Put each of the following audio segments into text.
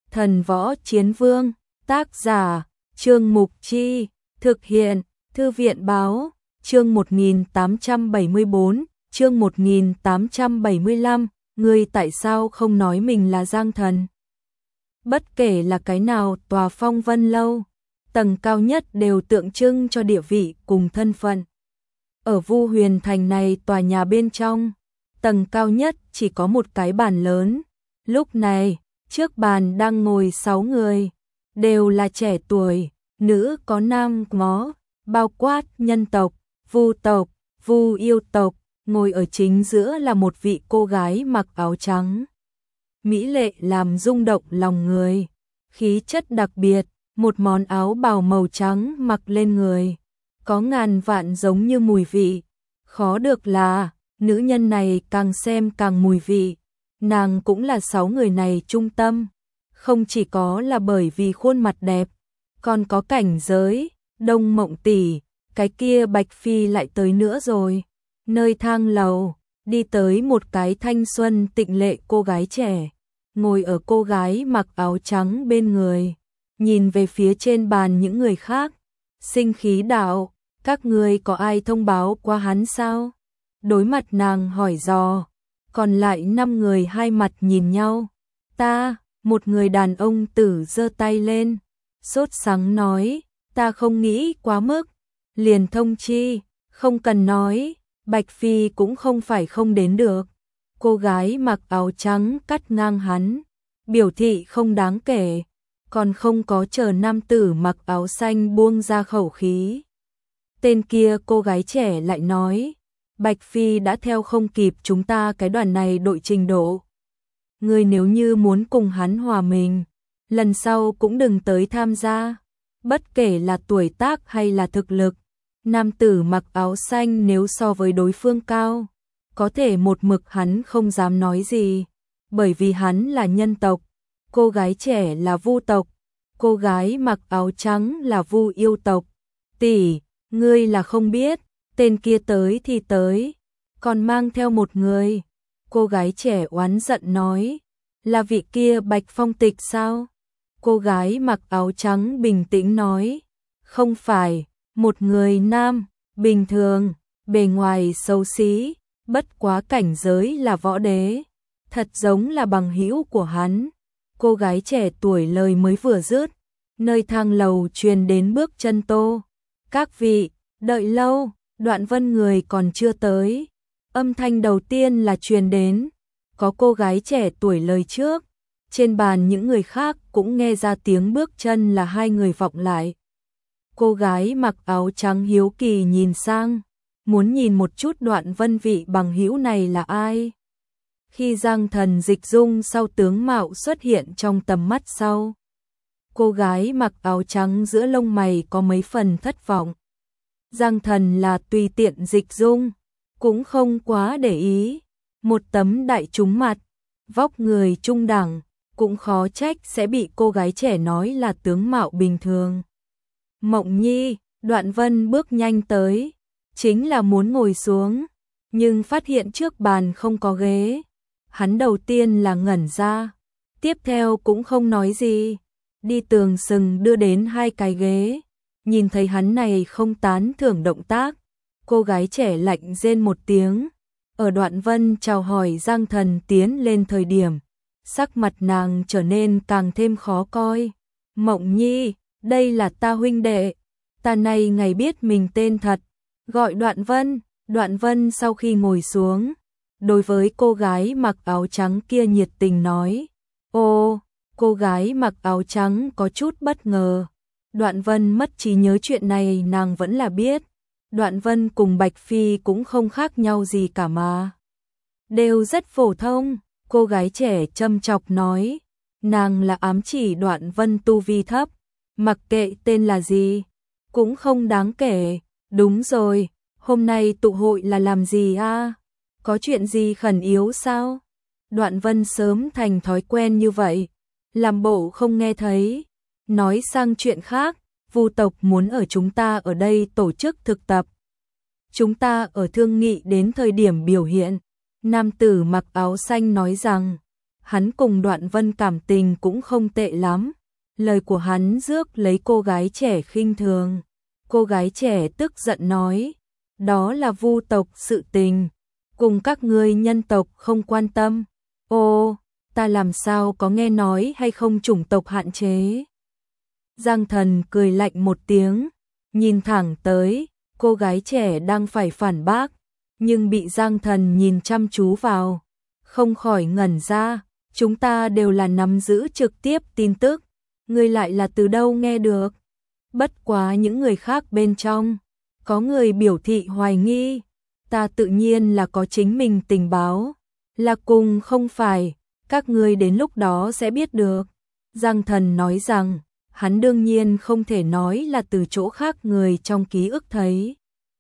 Thần Võ Chiến Vương, tác giả, Trương Mục Chi, thực hiện, Thư viện Báo, chương 1874, chương 1875, ngươi tại sao không nói mình là Giang Thần? Bất kể là cái nào tòa Phong Vân Lâu, tầng cao nhất đều tượng trưng cho địa vị cùng thân phận. Ở Vu Huyền Thành này tòa nhà bên trong, tầng cao nhất chỉ có một cái bàn lớn. Lúc này, trước bàn đang ngồi 6 người, đều là trẻ tuổi, nữ có nam có, bao quát nhân tộc, Vu tộc, Vu yêu tộc, ngồi ở chính giữa là một vị cô gái mặc áo trắng. Mỹ lệ làm rung động lòng người, khí chất đặc biệt, một món áo bào màu trắng mặc lên người, có ngàn vạn giống như mùi vị. Khó được là, nữ nhân này càng xem càng mùi vị, nàng cũng là 6 người này trung tâm, không chỉ có là bởi vì khuôn mặt đẹp, còn có cảnh giới. Đông Mộng tỷ, cái kia Bạch Phi lại tới nữa rồi. Nơi thang lầu, đi tới một cái thanh xuân tịnh lệ cô gái trẻ, ngồi ở cô gái mặc áo trắng bên người, nhìn về phía trên bàn những người khác. Sinh khí đạo, các ngươi có ai thông báo qua hắn sao? Đối mặt nàng hỏi dò, còn lại 5 người hai mặt nhìn nhau. Ta, một người đàn ông tử giơ tay lên, sốt sắng nói, ta không nghĩ quá mức, liền thông chi, không cần nói, Bạch Phi cũng không phải không đến được. Cô gái mặc áo trắng cắt ngang hắn, biểu thị không đáng kể, còn không có chờ nam tử mặc áo xanh buông ra khẩu khí. Tên kia cô gái trẻ lại nói, Bạch Phi đã theo không kịp chúng ta cái đoàn này đội trình độ. Ngươi nếu như muốn cùng hắn hòa mình, lần sau cũng đừng tới tham gia, bất kể là tuổi tác hay là thực lực. Nam tử mặc áo xanh nếu so với đối phương cao, có thể một mực hắn không dám nói gì, bởi vì hắn là nhân tộc, cô gái trẻ là Vu tộc, cô gái mặc áo trắng là Vu yêu tộc. Tỷ, ngươi là không biết, tên kia tới thì tới, còn mang theo một người. Cô gái trẻ oán giận nói, là vị kia Bạch Phong Tịch sao? Cô gái mặc áo trắng bình tĩnh nói, không phải, một người nam, bình thường, bề ngoài xấu xí, bất quá cảnh giới là võ đế, thật giống là bằng hữu của hắn. Cô gái trẻ tuổi lời mới vừa dứt, nơi thang lầu truyền đến bước chân Tô. Các vị, đợi lâu, Đoạn Vân người còn chưa tới. Âm thanh đầu tiên là truyền đến, có cô gái trẻ tuổi lời trước. Trên bàn những người khác cũng nghe ra tiếng bước chân là 2 người vọng lại. Cô gái mặc áo trắng hiếu kỳ nhìn sang, muốn nhìn một chút Đoạn Vân vị bằng hữu này là ai. Khi Giang Thần dịch dung sau tướng mạo xuất hiện trong tầm mắt sau, cô gái mặc áo trắng giữa lông mày có mấy phần thất vọng. Giang Thần là tùy tiện dịch dung, cũng không quá để ý, một tấm đại trúng mặt, vóc người trung đẳng, cũng khó trách sẽ bị cô gái trẻ nói là tướng mạo bình thường. Mộng Nhi, Đoạn Vân bước nhanh tới, chính là muốn ngồi xuống, nhưng phát hiện trước bàn không có ghế. Hắn đầu tiên là ngẩn ra, tiếp theo cũng không nói gì, đi tường sừng đưa đến 2 cái ghế. Nhìn thấy hắn này không tán thưởng động tác, cô gái trẻ lạnh rên một tiếng. Ở Đoạn Vân chào hỏi Giang Thần tiến lên thời điểm, sắc mặt nàng trở nên càng thêm khó coi. Mộng Nhi, đây là ta huynh đệ, ta này ngày biết mình tên thật, gọi Đoạn Vân. Đoạn Vân sau khi ngồi xuống, đối với cô gái mặc áo trắng kia nhiệt tình nói, ô, cô gái mặc áo trắng có chút bất ngờ. Đoạn Vân mất trí nhớ chuyện này nàng vẫn là biết, Đoạn Vân cùng Bạch Phi cũng không khác nhau gì cả mà. Đều rất phổ thông, cô gái trẻ châm chọc nói, nàng là ám chỉ Đoạn Vân tu vi thấp, mặc kệ tên là gì, cũng không đáng kể. Đúng rồi, hôm nay tụ hội là làm gì a? Có chuyện gì khẩn yếu sao? Đoạn Vân sớm thành thói quen như vậy, làm bộ không nghe thấy. Nói sang chuyện khác, Vu tộc muốn ở chúng ta ở đây tổ chức thực tập. Chúng ta ở thương nghị đến thời điểm biểu hiện. Nam tử mặc áo xanh nói rằng, hắn cùng Đoạn Vân cảm tình cũng không tệ lắm. Lời của hắn rước lấy cô gái trẻ khinh thường. Cô gái trẻ tức giận nói, đó là Vu tộc sự tình, cùng các ngươi nhân tộc không quan tâm. Ô, ta làm sao có nghe nói hay không chủng tộc hạn chế. Giang Thần cười lạnh một tiếng, nhìn thẳng tới, cô gái trẻ đang phải phản bác, nhưng bị Giang Thần nhìn chăm chú vào, không khỏi ngẩn ra, chúng ta đều là nắm giữ trực tiếp tin tức, ngươi lại là từ đâu nghe được? Bất quá những người khác bên trong, có người biểu thị hoài nghi, ta tự nhiên là có chính mình tình báo, là cùng không phải, các ngươi đến lúc đó sẽ biết được. Giang Thần nói rằng, hắn đương nhiên không thể nói là từ chỗ khác người trong ký ức thấy.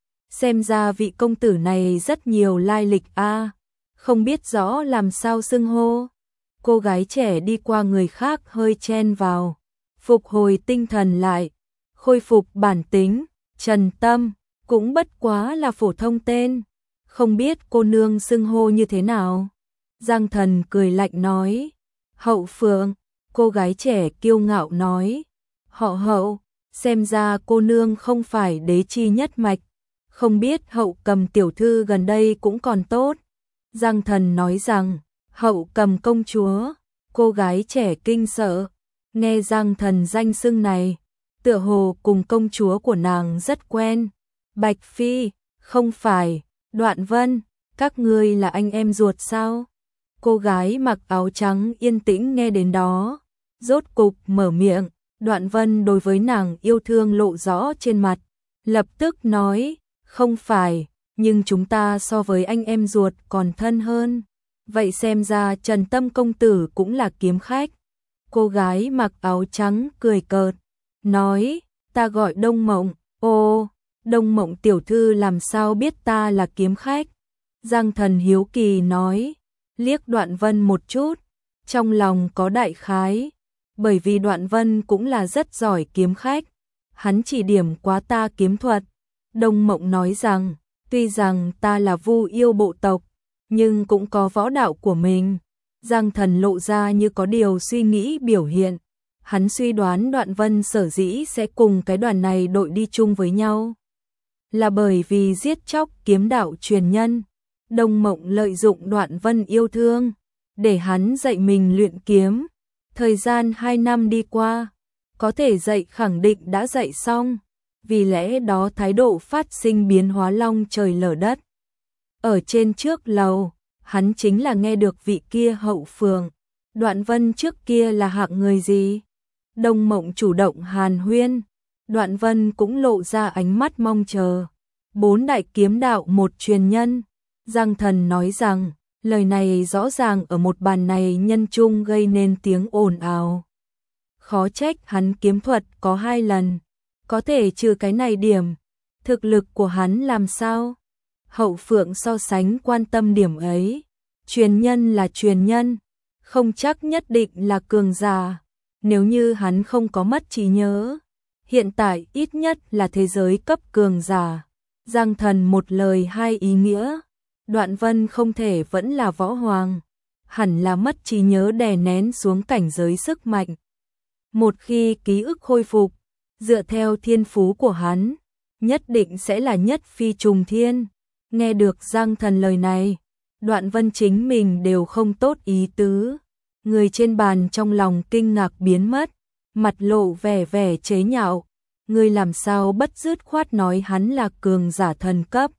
Xem ra vị công tử này rất nhiều lai lịch a, không biết rõ làm sao xưng hô. Cô gái trẻ đi qua người khác hơi chen vào, phục hồi tinh thần lại, khôi phục bản tính, Trần Tâm, cũng bất quá là phổ thông tên, không biết cô nương xưng hô như thế nào. Giang Thần cười lạnh nói, Hậu Phượng, cô gái trẻ kiêu ngạo nói, họ Hậu, xem ra cô nương không phải đế chi nhất mạch, không biết Hậu Cầm tiểu thư gần đây cũng còn tốt. Giang Thần nói rằng, Hậu Cầm công chúa, cô gái trẻ kinh sợ, nghe Giang Thần danh xưng này, tựa hồ cùng công chúa của nàng rất quen. Bạch Phi, không phải, Đoạn Vân, các ngươi là anh em ruột sao? Cô gái mặc áo trắng yên tĩnh nghe đến đó, rốt cục mở miệng, Đoạn Vân đối với nàng yêu thương lộ rõ trên mặt, lập tức nói, không phải, nhưng chúng ta so với anh em ruột còn thân hơn. Vậy xem ra Trần Tâm công tử cũng là kiếm khách. Cô gái mặc áo trắng cười cợt, nói, ta gọi Đông Mộng, ô, Đông Mộng tiểu thư làm sao biết ta là kiếm khách? Giang Thần hiếu kỳ nói, liếc Đoạn Vân một chút, trong lòng có đại khái, bởi vì Đoạn Vân cũng là rất giỏi kiếm khách, hắn chỉ điểm quá ta kiếm thuật. Đông Mộng nói rằng, tuy rằng ta là Vu yêu bộ tộc, nhưng cũng có võ đạo của mình. Giang Thần lộ ra như có điều suy nghĩ biểu hiện, hắn suy đoán Đoạn Vân sở dĩ sẽ cùng cái đoàn này đội đi chung với nhau, là bởi vì giết chóc kiếm đạo truyền nhân. Đông Mộng lợi dụng Đoạn Vân yêu thương, để hắn dạy mình luyện kiếm. Thời gian 2 năm đi qua, có thể dạy khẳng định đã dạy xong, vì lẽ đó thái độ phát sinh biến hóa long trời lở đất. Ở trên trước lầu, hắn chính là nghe được vị kia Hậu Phượng. Đoạn Vân trước kia là hạng người gì? Đông Mộng chủ động hàn huyên, Đoạn Vân cũng lộ ra ánh mắt mong chờ. 4 đại kiếm đạo một truyền nhân. Giang Thần nói rằng, lời này rõ ràng ở một bàn này nhân chung gây nên tiếng ồn ào. Khó trách hắn kiếm thuật có 2 lần, có thể trừ cái này điểm, thực lực của hắn làm sao? Hậu Phượng so sánh quan tâm điểm ấy, truyền nhân là truyền nhân, không chắc nhất định là cường giả, nếu như hắn không có mất trí nhớ, hiện tại ít nhất là thế giới cấp cường giả. Giang Thần một lời hai ý nghĩa, Đoạn Vân không thể vẫn là võ hoàng, hẳn là mất trí nhớ đè nén xuống cảnh giới sức mạnh. Một khi ký ức khôi phục, dựa theo thiên phú của hắn, nhất định sẽ là nhất phi trùng thiên. Nghe được Giang Thần lời này, Đoạn Vân chính mình đều không tốt ý tứ. Người trên bàn trong lòng kinh ngạc biến mất, mặt lộ vẻ vẻ chế nhạo. Ngươi làm sao bất dứt khoát nói hắn là cường giả thần cấp,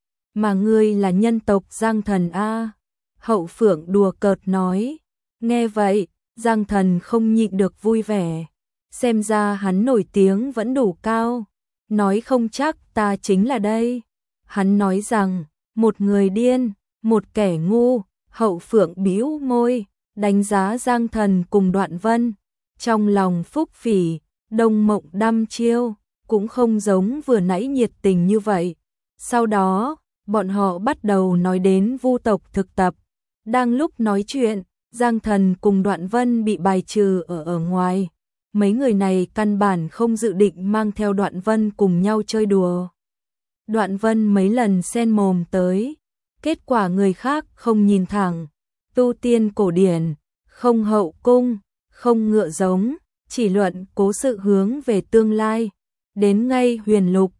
mà ngươi là nhân tộc Giang Thần a? Hậu Phượng đùa cợt nói. Nghe vậy, Giang Thần không nhịn được vui vẻ. Xem ra hắn nổi tiếng vẫn đủ cao. Nói không chắc ta chính là đây. Hắn nói rằng, một người điên, một kẻ ngu. Hậu Phượng bĩu môi, đánh giá Giang Thần cùng Đoạn Vân. Trong lòng phúc phỉ, Đông Mộng đăm chiêu, cũng không giống vừa nãy nhiệt tình như vậy. Sau đó, bọn họ bắt đầu nói đến Vu tộc thực tập. Đang lúc nói chuyện, Giang Thần cùng Đoạn Vân bị bài trừ ở ngoài. Mấy người này căn bản không dự định mang theo Đoạn Vân cùng nhau chơi đùa. Đoạn Vân mấy lần xen mồm tới, kết quả người khác không nhìn thẳng. Tu tiên cổ điển, không hậu cung, không ngựa giống, chỉ luận cố sự hướng về tương lai. Đến ngay Huyền Lục,